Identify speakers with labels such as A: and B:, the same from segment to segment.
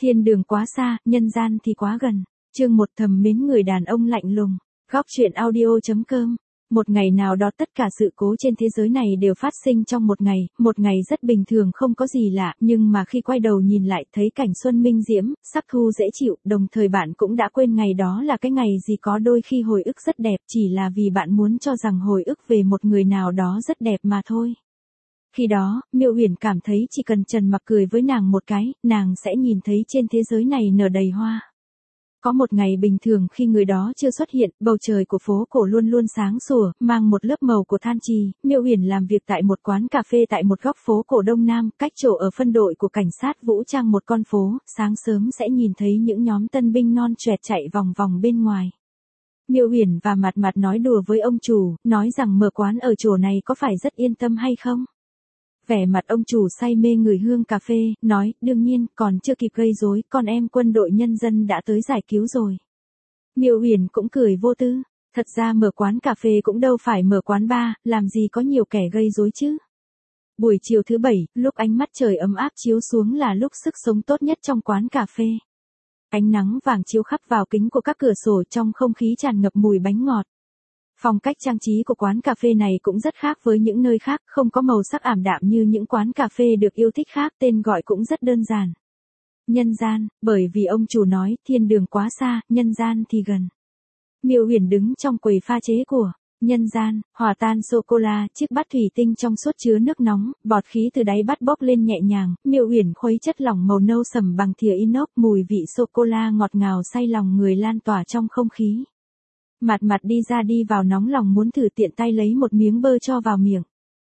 A: Thiên đường quá xa, nhân gian thì quá gần. Chương 1 thầm mến người đàn ông lạnh lùng. Góc truyện audio.com. Một ngày nào đó tất cả sự cố trên thế giới này đều phát sinh trong một ngày rất bình thường không có gì lạ, nhưng mà khi quay đầu nhìn lại thấy cảnh xuân minh diễm, sắc thu dễ chịu, đồng thời bạn cũng đã quên ngày đó là cái ngày gì, có đôi khi hồi ức rất đẹp chỉ là vì bạn muốn cho rằng hồi ức về một người nào đó rất đẹp mà thôi. Khi đó, Miêu Uyển cảm thấy chỉ cần Trần Mặc cười với nàng một cái, nàng sẽ nhìn thấy trên thế giới này nở đầy hoa. Có một ngày bình thường khi người đó chưa xuất hiện, bầu trời của phố cổ luôn luôn sáng sủa, mang một lớp màu của than trì. Miêu Uyển làm việc tại một quán cà phê tại một góc phố cổ Đông Nam, cách chỗ ở phân đội của cảnh sát vũ trang một con phố, sáng sớm sẽ nhìn thấy những nhóm tân binh non choẹt chạy vòng vòng bên ngoài. Miêu Uyển và Mạt Mạt nói đùa với ông chủ, nói rằng mở quán ở chỗ này có phải rất yên tâm hay không? Vẻ mặt ông chủ say mê ngửi hương cà phê, nói, đương nhiên, còn chưa kịp gây rối, con em quân đội nhân dân đã tới giải cứu rồi. Miêu Uyển cũng cười vô tư, thật ra mở quán cà phê cũng đâu phải mở quán bar, làm gì có nhiều kẻ gây rối chứ. Buổi chiều thứ Bảy, lúc ánh mắt trời ấm áp chiếu xuống là lúc sức sống tốt nhất trong quán cà phê. Ánh nắng vàng chiếu khắp vào kính của các cửa sổ, trong không khí tràn ngập mùi bánh ngọt. Phong cách trang trí của quán cà phê này cũng rất khác với những nơi khác, không có màu sắc ảm đạm như những quán cà phê được yêu thích khác, tên gọi cũng rất đơn giản. Nhân gian, bởi vì ông chủ nói, thiên đường quá xa, nhân gian thì gần. Miêu Uyển đứng trong quầy pha chế của nhân gian, hòa tan sô-cô-la, chiếc bát thủy tinh trong suốt chứa nước nóng, bọt khí từ đáy bát bốc lên nhẹ nhàng, Miêu Uyển khuấy chất lỏng màu nâu sẫm bằng thìa inox, mùi vị sô-cô-la ngọt ngào say lòng người lan tỏa trong không khí. Mạt Mạt đi ra đi vào nóng lòng muốn thử, tiện tay lấy một miếng bơ cho vào miệng.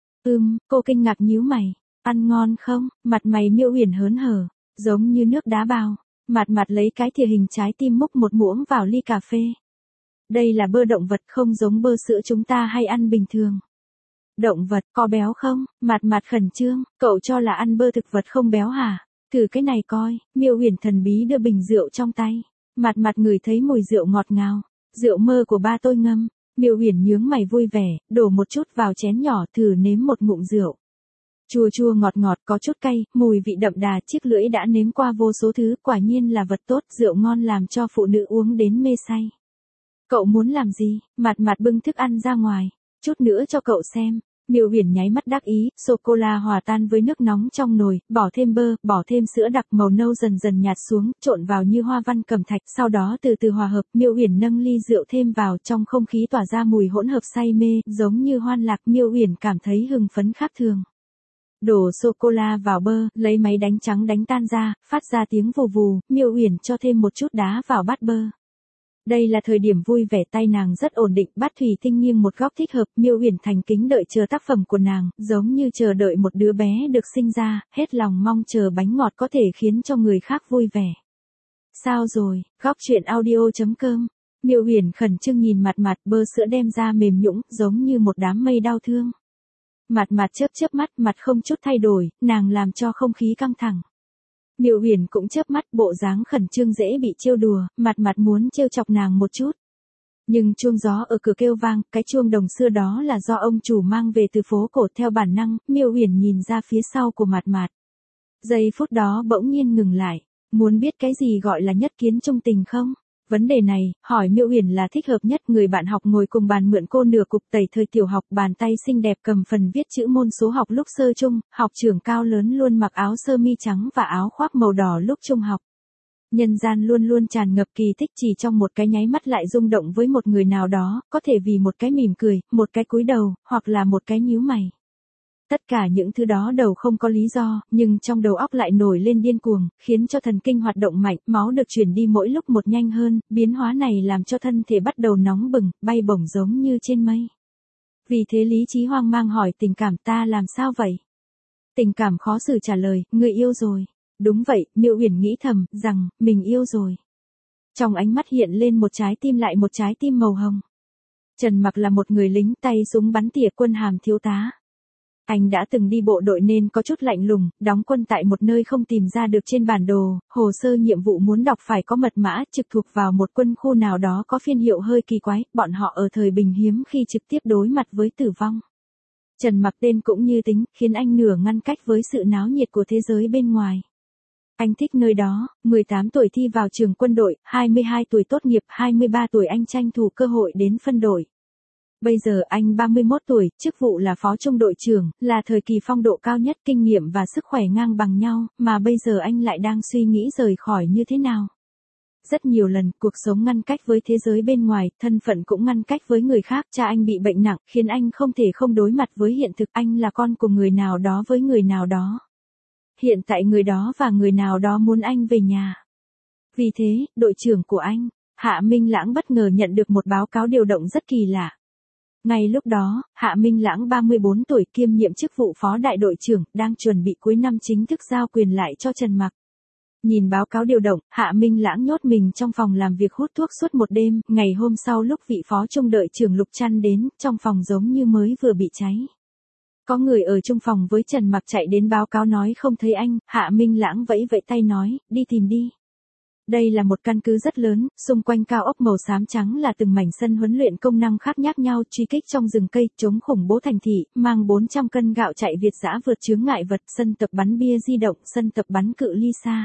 A: Cô kinh ngạc nhíu mày, ăn ngon không? Mặt mày Miêu Uyển hớn hở, giống như nước đá bào. Mạt Mạt lấy cái thìa hình trái tim múc một muỗng vào ly cà phê. Đây là bơ động vật, không giống bơ sữa chúng ta hay ăn bình thường. Động vật, có béo không? Mạt Mạt khẩn trương, cậu cho là ăn bơ thực vật không béo hả? Thử cái này coi. Miêu Uyển thần bí đưa bình rượu trong tay. Mạt Mạt ngửi thấy mùi rượu ngọt ngào. Rượu mơ của ba tôi ngâm. Miêu Uyển nhướng mày vui vẻ, đổ một chút vào chén nhỏ, thử nếm một ngụm rượu. Chua chua ngọt ngọt, có chút cay, mùi vị đậm đà, chiếc lưỡi đã nếm qua vô số thứ, quả nhiên là vật tốt, rượu ngon làm cho phụ nữ uống đến mê say. Cậu muốn làm gì? Mạt Mạt bưng thức ăn ra ngoài. Chút nữa cho cậu xem. Miêu Uyển nháy mắt đắc ý, sô-cô-la hòa tan với nước nóng trong nồi, bỏ thêm bơ, bỏ thêm sữa đặc màu nâu dần dần nhạt xuống, trộn vào như hoa văn cẩm thạch, sau đó từ từ hòa hợp. Miêu Uyển nâng ly rượu thêm vào, trong không khí tỏa ra mùi hỗn hợp say mê, giống như hoan lạc. Miêu Uyển cảm thấy hưng phấn khác thường. Đổ sô-cô-la vào bơ, lấy máy đánh trắng đánh tan ra, phát ra tiếng vù vù. Miêu Uyển cho thêm một chút đá vào bát bơ. Đây là thời điểm vui vẻ, tay nàng rất ổn định, bát thủy tinh nghiêng một góc thích hợp. Miêu Uyển thành kính đợi chờ tác phẩm của nàng, giống như chờ đợi một đứa bé được sinh ra, hết lòng mong chờ bánh ngọt có thể khiến cho người khác vui vẻ. Sao rồi? Góc truyện audio.com. Miêu Uyển khẩn trương nhìn Mạt Mạt, bơ sữa đem ra mềm nhũn, giống như một đám mây đau thương. Mạt Mạt chớp mắt, mặt không chút thay đổi, nàng làm cho không khí căng thẳng. Miêu Uyển cũng chớp mắt, bộ dáng khẩn trương dễ bị trêu đùa, Mạt Mạt muốn trêu chọc nàng một chút. Nhưng chuông gió ở cửa kêu vang, cái chuông đồng xưa đó là do ông chủ mang về từ phố cổ. Theo bản năng, Miêu Uyển nhìn ra phía sau của Mạt Mạt. Giây phút đó bỗng nhiên ngừng lại, muốn biết cái gì gọi là nhất kiến chung tình không? Vấn đề này, hỏi Miêu Uyển là thích hợp nhất. Người bạn học ngồi cùng bàn mượn cô nửa cục tẩy thời tiểu học, bàn tay xinh đẹp cầm phần viết chữ môn số học lúc sơ trung, học trưởng cao lớn luôn mặc áo sơ mi trắng và áo khoác màu đỏ lúc trung học. Nhân gian luôn luôn tràn ngập kỳ tích, chỉ trong một cái nháy mắt lại rung động với một người nào đó, có thể vì một cái mỉm cười, một cái cúi đầu, hoặc là một cái nhíu mày. Tất cả những thứ đó đầu không có lý do, nhưng trong đầu óc lại nổi lên điên cuồng, khiến cho thần kinh hoạt động mạnh, máu được chuyển đi mỗi lúc một nhanh hơn, biến hóa này làm cho thân thể bắt đầu nóng bừng, bay bổng giống như trên mây. Vì thế lý trí hoang mang hỏi tình cảm, ta làm sao vậy? Tình cảm khó xử trả lời, người yêu rồi. Đúng vậy, Miêu Uyển nghĩ thầm, rằng, mình yêu rồi. Trong ánh mắt hiện lên một trái tim, lại một trái tim màu hồng. Trần Mặc là một người lính, tay súng bắn tỉa, quân hàm thiếu tá. Anh đã từng đi bộ đội nên có chút lạnh lùng, đóng quân tại một nơi không tìm ra được trên bản đồ, hồ sơ nhiệm vụ muốn đọc phải có mật mã, trực thuộc vào một quân khu nào đó có phiên hiệu hơi kỳ quái, bọn họ ở thời bình hiếm khi trực tiếp đối mặt với tử vong. Trần Mặc tên cũng như tính, khiến anh nửa ngăn cách với sự náo nhiệt của thế giới bên ngoài. Anh thích nơi đó, 18 tuổi thi vào trường quân đội, 22 tuổi tốt nghiệp, 23 tuổi anh tranh thủ cơ hội đến phân đội. Bây giờ anh 31 tuổi, chức vụ là phó trung đội trưởng, là thời kỳ phong độ cao nhất, kinh nghiệm và sức khỏe ngang bằng nhau, mà bây giờ anh lại đang suy nghĩ rời khỏi như thế nào. Rất nhiều lần, cuộc sống ngăn cách với thế giới bên ngoài, thân phận cũng ngăn cách với người khác, cha anh bị bệnh nặng, khiến anh không thể không đối mặt với hiện thực, anh là con của người nào đó với người nào đó. Hiện tại người đó và người nào đó muốn anh về nhà. Vì thế, đội trưởng của anh, Hạ Minh Lãng bất ngờ nhận được một báo cáo điều động rất kỳ lạ. Ngay lúc đó, Hạ Minh Lãng 34 tuổi kiêm nhiệm chức vụ phó đại đội trưởng, đang chuẩn bị cuối năm chính thức giao quyền lại cho Trần Mặc. Nhìn báo cáo điều động, Hạ Minh Lãng nhốt mình trong phòng làm việc hút thuốc suốt một đêm, ngày hôm sau lúc vị phó trung đội trưởng Lục Trăn đến, trong phòng giống như mới vừa bị cháy. Có người ở chung phòng với Trần Mặc chạy đến báo cáo nói không thấy anh, Hạ Minh Lãng vẫy vẫy tay nói, đi tìm đi. Đây là một căn cứ rất lớn, xung quanh cao ốc màu xám trắng là từng mảnh sân huấn luyện công năng khác nhác nhau, truy kích trong rừng cây, chống khủng bố thành thị, mang 400 cân gạo chạy Việt dã vượt chướng ngại vật, sân tập bắn bia di động, sân tập bắn cự ly xa.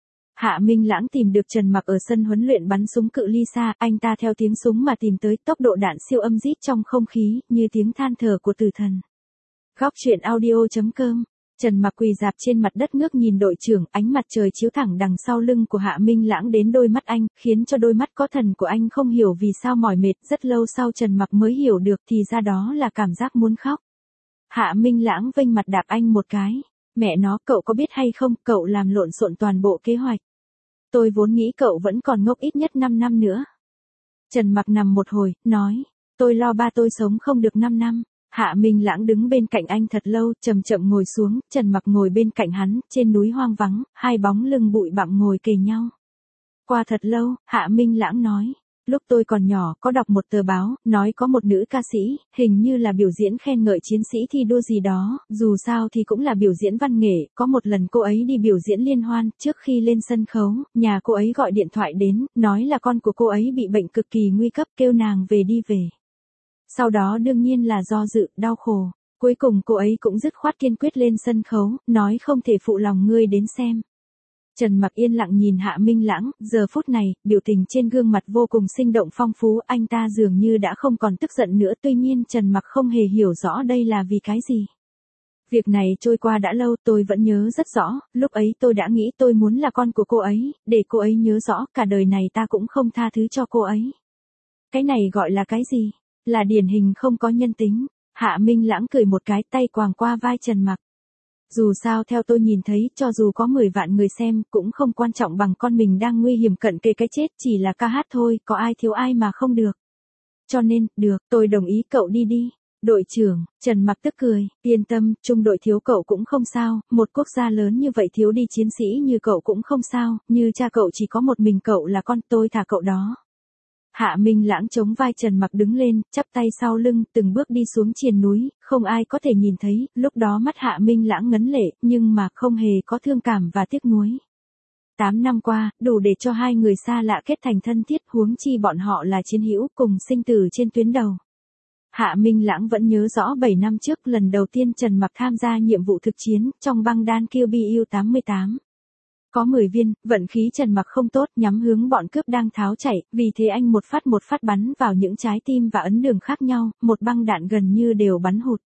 A: Hạ Minh Lãng tìm được Trần Mặc ở sân huấn luyện bắn súng cự ly xa, anh ta theo tiếng súng mà tìm tới, tốc độ đạn siêu âm rít trong không khí, như tiếng than thở của tử thần. Góc truyện audio.com. Trần Mặc quỳ rạp trên mặt đất ngước nhìn đội trưởng, ánh mặt trời chiếu thẳng đằng sau lưng của Hạ Minh Lãng đến đôi mắt anh, khiến cho đôi mắt có thần của anh không hiểu vì sao mỏi mệt, rất lâu sau Trần Mặc mới hiểu được thì ra đó là cảm giác muốn khóc. Hạ Minh Lãng vênh mặt đạp anh một cái, mẹ nó, cậu có biết hay không, cậu làm lộn xộn toàn bộ kế hoạch. Tôi vốn nghĩ cậu vẫn còn ngốc ít nhất 5 năm nữa. Trần Mặc nằm một hồi, nói, tôi lo ba tôi sống không được 5 năm. Hạ Minh Lãng đứng bên cạnh anh thật lâu, chậm chậm ngồi xuống, Trần Mặc ngồi bên cạnh hắn, trên núi hoang vắng, hai bóng lưng bụi bặm ngồi kề nhau. Qua thật lâu, Hạ Minh Lãng nói, lúc tôi còn nhỏ, có đọc một tờ báo, nói có một nữ ca sĩ, hình như là biểu diễn khen ngợi chiến sĩ thi đua gì đó, dù sao thì cũng là biểu diễn văn nghệ, có một lần cô ấy đi biểu diễn liên hoan, trước khi lên sân khấu, nhà cô ấy gọi điện thoại đến, nói là con của cô ấy bị bệnh cực kỳ nguy cấp, kêu nàng về đi về. Sau đó đương nhiên là do dự, đau khổ. Cuối cùng cô ấy cũng dứt khoát kiên quyết lên sân khấu, nói không thể phụ lòng ngươi đến xem. Trần Mặc yên lặng nhìn Hạ Minh Lãng, giờ phút này, biểu tình trên gương mặt vô cùng sinh động phong phú, anh ta dường như đã không còn tức giận nữa, tuy nhiên Trần Mặc không hề hiểu rõ đây là vì cái gì. Việc này trôi qua đã lâu, tôi vẫn nhớ rất rõ, lúc ấy tôi đã nghĩ tôi muốn là con của cô ấy, để cô ấy nhớ rõ, cả đời này ta cũng không tha thứ cho cô ấy. Cái này gọi là cái gì? Là điển hình không có nhân tính. Hạ Minh Lãng cười một cái, tay quàng qua vai Trần Mặc. Dù sao theo tôi nhìn thấy, cho dù có 10 vạn người xem, cũng không quan trọng bằng con mình đang nguy hiểm cận kề cái chết, chỉ là ca hát thôi, có ai thiếu ai mà không được. Cho nên, được, tôi đồng ý cậu đi đi. Đội trưởng, Trần Mặc tức cười, yên tâm, trung đội thiếu cậu cũng không sao, một quốc gia lớn như vậy thiếu đi chiến sĩ như cậu cũng không sao, như cha cậu chỉ có một mình cậu là con, tôi thả cậu đó. Hạ Minh Lãng chống vai Trần Mặc đứng lên, chắp tay sau lưng, từng bước đi xuống triền núi, không ai có thể nhìn thấy, lúc đó mắt Hạ Minh Lãng ngấn lệ, nhưng mà không hề có thương cảm và tiếc nuối. 8 năm qua, đủ để cho hai người xa lạ kết thành thân thiết, huống chi bọn họ là chiến hữu cùng sinh tử trên tuyến đầu. Hạ Minh Lãng vẫn nhớ rõ 7 năm trước lần đầu tiên Trần Mặc tham gia nhiệm vụ thực chiến, trong băng đan QBU-88. Có 10 viên, vận khí Trần Mặc không tốt, nhắm hướng bọn cướp đang tháo chạy, vì thế anh một phát bắn vào những trái tim và ấn đường khác nhau, một băng đạn gần như đều bắn hụt.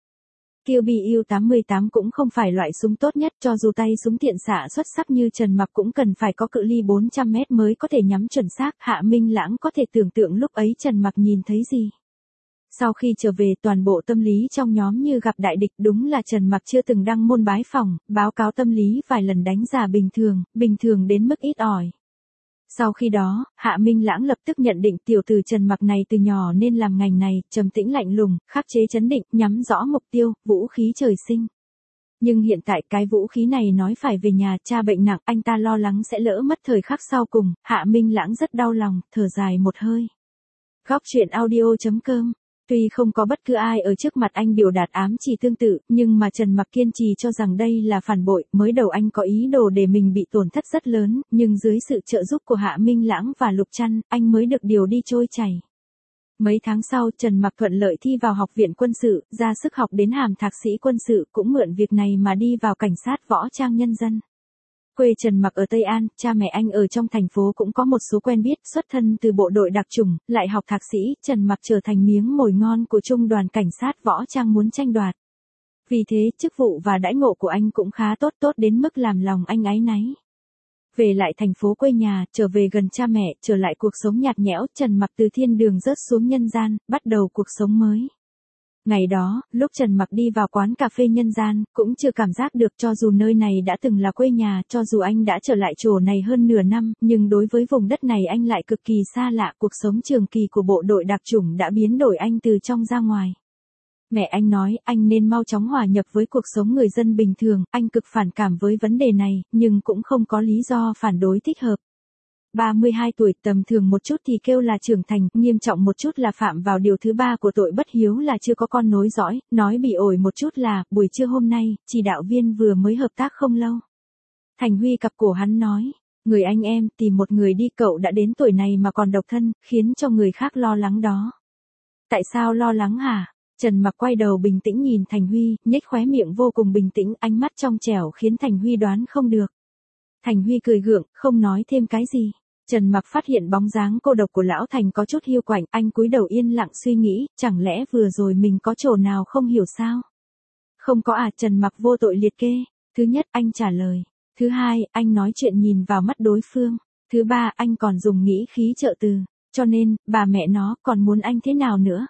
A: QBU-88 cũng không phải loại súng tốt nhất, cho dù tay súng tiện xạ xuất sắc như Trần Mặc cũng cần phải có cự ly 400 mét mới có thể nhắm chuẩn xác. Hạ Minh Lãng có thể tưởng tượng lúc ấy Trần Mặc nhìn thấy gì. Sau khi trở về, toàn bộ tâm lý trong nhóm như gặp đại địch, đúng là Trần Mặc chưa từng đăng môn bái phỏng, báo cáo tâm lý vài lần đánh giá bình thường đến mức ít ỏi. Sau khi đó, Hạ Minh Lãng lập tức nhận định tiểu tử Trần Mặc này từ nhỏ nên làm ngành này, trầm tĩnh lạnh lùng, khắc chế chấn định, nhắm rõ mục tiêu, vũ khí trời sinh. Nhưng hiện tại cái vũ khí này nói phải về nhà, cha bệnh nặng, anh ta lo lắng sẽ lỡ mất thời khắc sau cùng, Hạ Minh Lãng rất đau lòng, thở dài một hơi. Góc truyện audio.com. Tuy không có bất cứ ai ở trước mặt anh biểu đạt ám chỉ tương tự, nhưng mà Trần Mặc kiên trì cho rằng đây là phản bội, mới đầu anh có ý đồ để mình bị tổn thất rất lớn, nhưng dưới sự trợ giúp của Hạ Minh Lãng và Lục Trăn, anh mới được điều đi trôi chảy. Mấy tháng sau, Trần Mặc thuận lợi thi vào học viện quân sự, ra sức học đến hàm thạc sĩ quân sự, cũng mượn việc này mà đi vào cảnh sát võ trang nhân dân. Quê Trần Mặc ở Tây An, cha mẹ anh ở trong thành phố cũng có một số quen biết, xuất thân từ bộ đội đặc chủng, lại học thạc sĩ, Trần Mặc trở thành miếng mồi ngon của trung đoàn cảnh sát võ trang muốn tranh đoạt. Vì thế, chức vụ và đãi ngộ của anh cũng khá tốt, tốt đến mức làm lòng anh áy náy. Về lại thành phố quê nhà, trở về gần cha mẹ, trở lại cuộc sống nhạt nhẽo, Trần Mặc từ thiên đường rớt xuống nhân gian, bắt đầu cuộc sống mới. Ngày đó, lúc Trần Mặc đi vào quán cà phê nhân gian, cũng chưa cảm giác được cho dù nơi này đã từng là quê nhà, cho dù anh đã trở lại chỗ này hơn nửa năm, nhưng đối với vùng đất này anh lại cực kỳ xa lạ, cuộc sống trường kỳ của bộ đội đặc chủng đã biến đổi anh từ trong ra ngoài. Mẹ anh nói, anh nên mau chóng hòa nhập với cuộc sống người dân bình thường, anh cực phản cảm với vấn đề này, nhưng cũng không có lý do phản đối thích hợp. 32 tuổi, tầm thường một chút thì kêu là trưởng thành, nghiêm trọng một chút là phạm vào điều thứ 3 của tội bất hiếu là chưa có con nối dõi, nói bị ổi một chút là, buổi trưa hôm nay, chỉ đạo viên vừa mới hợp tác không lâu. Thành Huy cặp cổ hắn nói, người anh em, tìm một người đi, cậu đã đến tuổi này mà còn độc thân, khiến cho người khác lo lắng đó. Tại sao lo lắng hả? Trần Mặc quay đầu bình tĩnh nhìn Thành Huy, nhếch khóe miệng vô cùng bình tĩnh, ánh mắt trong trẻo khiến Thành Huy đoán không được. Thành Huy cười gượng, không nói thêm cái gì. Trần Mặc phát hiện bóng dáng cô độc của lão Thành có chút hiu quạnh, anh cúi đầu yên lặng suy nghĩ, chẳng lẽ vừa rồi mình có chỗ nào không hiểu sao? Không có à, Trần Mặc vô tội liệt kê. Thứ nhất, anh trả lời. Thứ hai, anh nói chuyện nhìn vào mắt đối phương. Thứ ba, anh còn dùng nghĩ khí trợ từ. Cho nên, bà mẹ nó còn muốn anh thế nào nữa?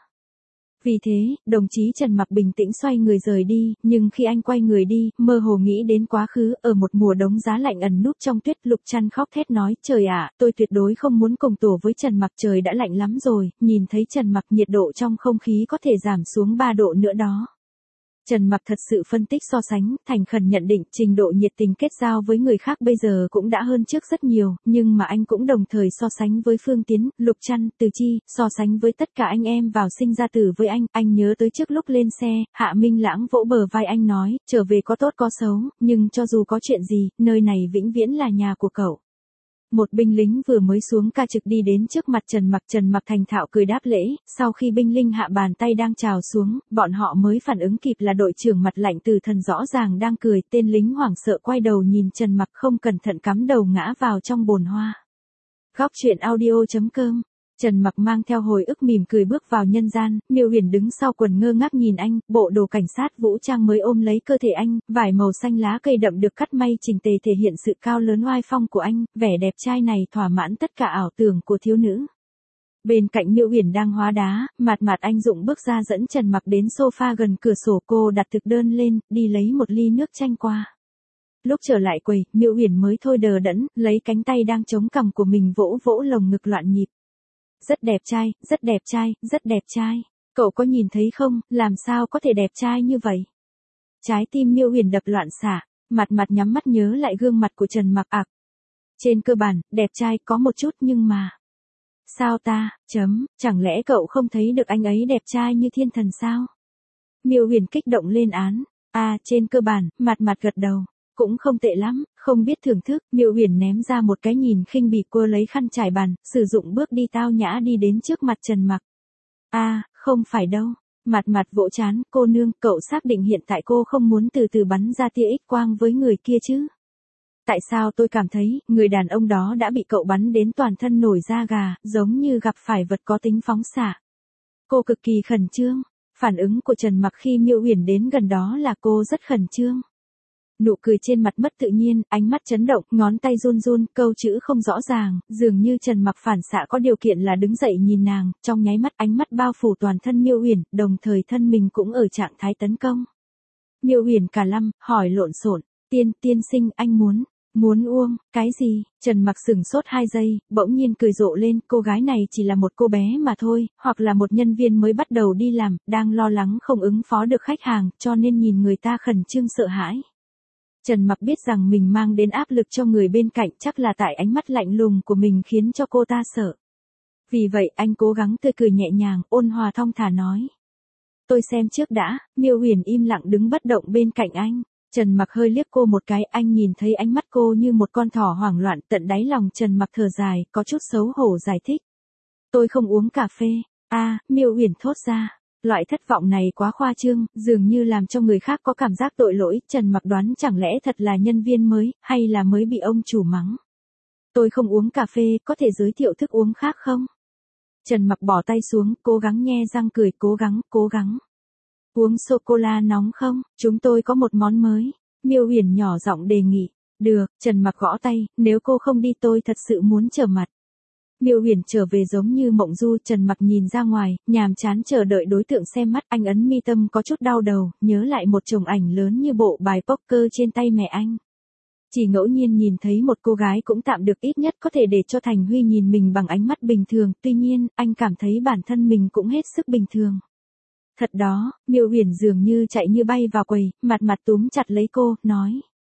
A: Vì thế, đồng chí Trần Mặc bình tĩnh xoay người rời đi, nhưng khi anh quay người đi, mơ hồ nghĩ đến quá khứ, ở một mùa đông giá lạnh ẩn núp trong tuyết, Lục Trăn khóc thét nói, trời ạ, tôi tuyệt đối không muốn cùng tổ với Trần Mặc, trời đã lạnh lắm rồi, nhìn thấy Trần Mặc nhiệt độ trong không khí có thể giảm xuống 3 độ nữa đó. Trần Mặc thật sự phân tích so sánh, thành khẩn nhận định trình độ nhiệt tình kết giao với người khác bây giờ cũng đã hơn trước rất nhiều, nhưng mà anh cũng đồng thời so sánh với Phương Tiến, Lục Trăn, Từ Chi, so sánh với tất cả anh em vào sinh ra tử với anh nhớ tới trước lúc lên xe, Hạ Minh Lãng vỗ bờ vai anh nói, trở về có tốt có xấu, nhưng cho dù có chuyện gì, nơi này vĩnh viễn là nhà của cậu. Một binh lính vừa mới xuống ca trực đi đến trước mặt Trần Mặc thành thạo cười đáp lễ, sau khi binh lính hạ bàn tay đang chào xuống, bọn họ mới phản ứng kịp là đội trưởng mặt lạnh Từ Thần rõ ràng đang cười, tên lính hoảng sợ quay đầu nhìn Trần Mặc không cẩn thận cắm đầu ngã vào trong bồn hoa. Góc truyện audio.com. Trần Mặc mang theo hồi ức mỉm cười bước vào nhân gian, Miêu Huyền đứng sau quần ngơ ngác nhìn anh, bộ đồ cảnh sát vũ trang mới ôm lấy cơ thể anh, vải màu xanh lá cây đậm được cắt may chỉnh tề thể hiện sự cao lớn oai phong của anh, vẻ đẹp trai này thỏa mãn tất cả ảo tưởng của thiếu nữ. Bên cạnh Miêu Huyền đang hóa đá, Mạt Anh Dụng bước ra dẫn Trần Mặc đến sofa gần cửa sổ, cô đặt thực đơn lên, đi lấy một ly nước chanh qua. Lúc trở lại quầy, Miêu Huyền mới thôi đờ đẫn, lấy cánh tay đang chống cằm của mình vỗ vỗ lồng ngực loạn nhịp. Rất đẹp trai, rất đẹp trai, rất đẹp trai. Cậu có nhìn thấy không, làm sao có thể đẹp trai như vậy? Trái tim Miêu Huyền đập loạn xạ, Mạt nhắm mắt nhớ lại gương mặt của Trần Mặc ạc. Trên cơ bản, đẹp trai có một chút nhưng mà. Sao ta, chẳng lẽ cậu không thấy được anh ấy đẹp trai như thiên thần sao? Miêu Huyền kích động lên án. Trên cơ bản, Mạt gật đầu. Cũng không tệ lắm, không biết thưởng thức, Miêu Huyền ném ra một cái nhìn khinh bỉ, cô lấy khăn trải bàn, sử dụng bước đi tao nhã đi đến trước mặt Trần Mặc. Không phải đâu. Mạt vỗ trán, cô nương, cậu xác định hiện tại cô không muốn từ từ bắn ra tia X quang với người kia chứ? Tại sao tôi cảm thấy, người đàn ông đó đã bị cậu bắn đến toàn thân nổi da gà, giống như gặp phải vật có tính phóng xạ. Cô cực kỳ khẩn trương. Phản ứng của Trần Mặc khi Miêu Huyền đến gần đó là cô rất khẩn trương. Nụ cười trên mặt mất tự nhiên, ánh mắt chấn động, ngón tay run run, câu chữ không rõ ràng, dường như Trần Mặc phản xạ có điều kiện là đứng dậy nhìn nàng, trong nháy mắt ánh mắt bao phủ toàn thân Miêu Huyền, đồng thời thân mình cũng ở trạng thái tấn công. Miêu Huyền cả lâm, hỏi lộn xộn, tiên sinh anh muốn uống, cái gì? Trần Mặc sửng sốt 2 giây, bỗng nhiên cười rộ lên, cô gái này chỉ là một cô bé mà thôi, hoặc là một nhân viên mới bắt đầu đi làm, đang lo lắng không ứng phó được khách hàng, cho nên nhìn người ta khẩn trương sợ hãi. Trần Mặc biết rằng mình mang đến áp lực cho người bên cạnh, chắc là tại ánh mắt lạnh lùng của mình khiến cho cô ta sợ. Vì vậy anh cố gắng tươi cười nhẹ nhàng, ôn hòa thong thả nói. Tôi xem trước đã. Miêu Huyền im lặng đứng bất động bên cạnh anh. Trần Mặc hơi liếc cô một cái, anh nhìn thấy ánh mắt cô như một con thỏ hoảng loạn, tận đáy lòng Trần Mặc thở dài, có chút xấu hổ giải thích. Tôi không uống cà phê. Miêu Huyền thốt ra. Loại thất vọng này quá khoa trương, dường như làm cho người khác có cảm giác tội lỗi, Trần Mặc đoán chẳng lẽ thật là nhân viên mới, hay là mới bị ông chủ mắng. Tôi không uống cà phê, có thể giới thiệu thức uống khác không? Trần Mặc bỏ tay xuống, cố gắng nhe răng cười, cố gắng. Uống sô-cô-la nóng không? Chúng tôi có một món mới. Miêu Huyền nhỏ giọng đề nghị. Được, Trần Mặc gõ tay, nếu cô không đi tôi thật sự muốn trở mặt. Miêu Huyền trở về giống như mộng du, Trần Mặc nhìn ra ngoài, nhàm chán chờ đợi đối tượng xem mắt, anh ấn mi tâm có chút đau đầu, nhớ lại một chồng ảnh lớn như bộ bài poker trên tay mẹ anh. Chỉ ngẫu nhiên nhìn thấy một cô gái cũng tạm được, ít nhất có thể để cho Thành Huy nhìn mình bằng ánh mắt bình thường, tuy nhiên, anh cảm thấy bản thân mình cũng hết sức bình thường. Thật đó, Miêu Huyền dường như chạy như bay vào quầy, mặt túm chặt lấy cô, nói.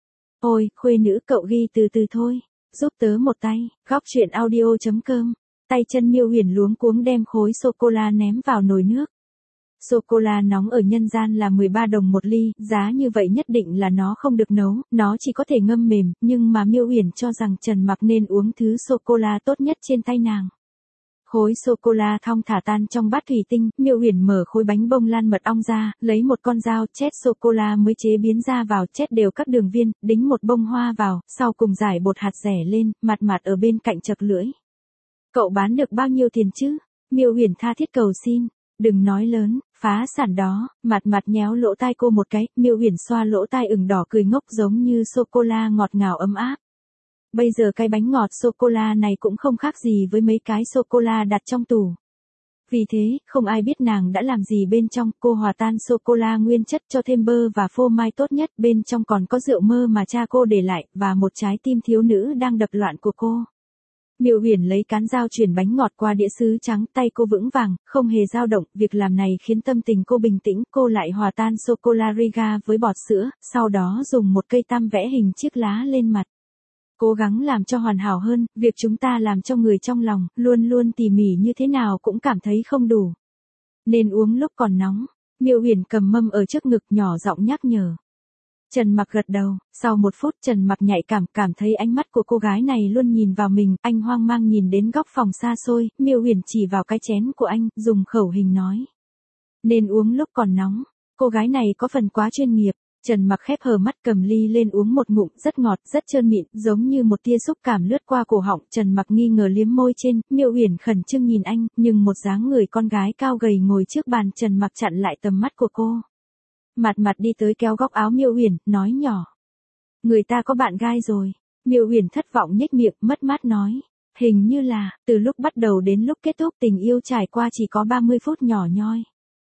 A: Ôi, khuê nữ cậu ghi từ từ thôi, giúp tớ một tay, góc truyện audio.com. Tay chân Miêu Huyền luống cuống đem khối sô-cô-la ném vào nồi nước. Sô-cô-la nóng ở nhân gian là 13 đồng một ly, giá như vậy nhất định là nó không được nấu, nó chỉ có thể ngâm mềm, nhưng mà Miêu Huyền cho rằng Trần Mặc nên uống thứ sô-cô-la tốt nhất trên tay nàng. Khối sô-cô-la thong thả tan trong bát thủy tinh, Miêu Huyền mở khối bánh bông lan mật ong ra, lấy một con dao chét sô-cô-la mới chế biến ra vào, chét đều các đường viên, đính một bông hoa vào, sau cùng rải bột hạt dẻ lên, mặt ở bên cạnh chật lưỡi. Cậu bán được bao nhiêu tiền chứ? Miêu Huyền tha thiết cầu xin. Đừng nói lớn, phá sản đó, mặt nhéo lỗ tai cô một cái, Miêu Huyền xoa lỗ tai ửng đỏ cười ngốc giống như sô-cô-la ngọt ngào ấm áp. Bây giờ cái bánh ngọt sô-cô-la này cũng không khác gì với mấy cái sô-cô-la đặt trong tủ. Vì thế, không ai biết nàng đã làm gì bên trong, cô hòa tan sô-cô-la nguyên chất cho thêm bơ và phô mai tốt nhất, bên trong còn có rượu mơ mà cha cô để lại, và một trái tim thiếu nữ đang đập loạn của cô. Miêu Huyền lấy cán dao chuyển bánh ngọt qua đĩa sứ trắng, tay cô vững vàng, không hề dao động, việc làm này khiến tâm tình cô bình tĩnh, cô lại hòa tan sô-cô-la Riga với bọt sữa, sau đó dùng một cây tăm vẽ hình chiếc lá lên mặt. Cố gắng làm cho hoàn hảo hơn, việc chúng ta làm cho người trong lòng, luôn luôn tỉ mỉ như thế nào cũng cảm thấy không đủ. Nên uống lúc còn nóng. Miêu Huyền cầm mâm ở trước ngực nhỏ giọng nhắc nhở. Trần Mặc gật đầu, sau một phút Trần Mặc nhạy cảm thấy ánh mắt của cô gái này luôn nhìn vào mình, anh hoang mang nhìn đến góc phòng xa xôi, Miêu Huyền chỉ vào cái chén của anh, dùng khẩu hình nói. Nên uống lúc còn nóng, cô gái này có phần quá chuyên nghiệp. Trần Mặc khép hờ mắt cầm ly lên uống một ngụm, rất ngọt, rất trơn mịn, giống như một tia xúc cảm lướt qua cổ họng. Trần Mặc nghi ngờ liếm môi trên, Miêu Huyền khẩn trương nhìn anh, nhưng một dáng người con gái cao gầy ngồi trước bàn Trần Mặc chặn lại tầm mắt của cô. Mặt đi tới kéo góc áo Miêu Huyền, nói nhỏ. Người ta có bạn gái rồi. Miêu Huyền thất vọng nhếch miệng, mất mát nói. Hình như là, từ lúc bắt đầu đến lúc kết thúc tình yêu trải qua chỉ có 30 phút nhỏ nhoi.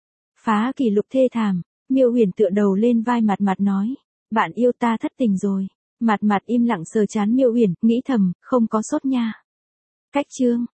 A: Phá kỷ lục thê thảm. Miêu Huyền tựa đầu lên vai mặt nói. Bạn yêu ta thất tình rồi. Mặt im lặng sờ trán Miêu Huyền, nghĩ thầm, không có sốt nha. Cách chương.